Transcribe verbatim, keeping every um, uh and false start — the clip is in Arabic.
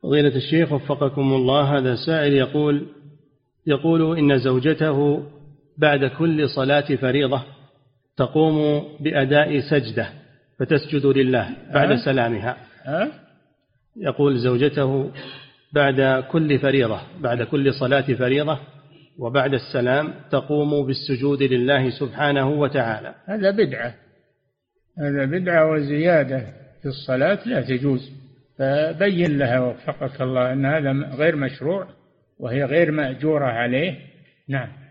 فضيلة الشيخ وفقكم الله، هذا سائل يقول يقول إن زوجته بعد كل صلاة فريضة تقوم بأداء سجدة فتسجد لله بعد أه؟ سلامها. أه؟ يقول زوجته بعد كل فريضة بعد كل صلاة فريضة وبعد السلام تقوم بالسجود لله سبحانه وتعالى. هذا بدعة، هذا بدعة وزيادة في الصلاة لا تجوز، فبين لها وفقك الله أن هذا غير مشروع وهي غير مأجورة عليه. نعم.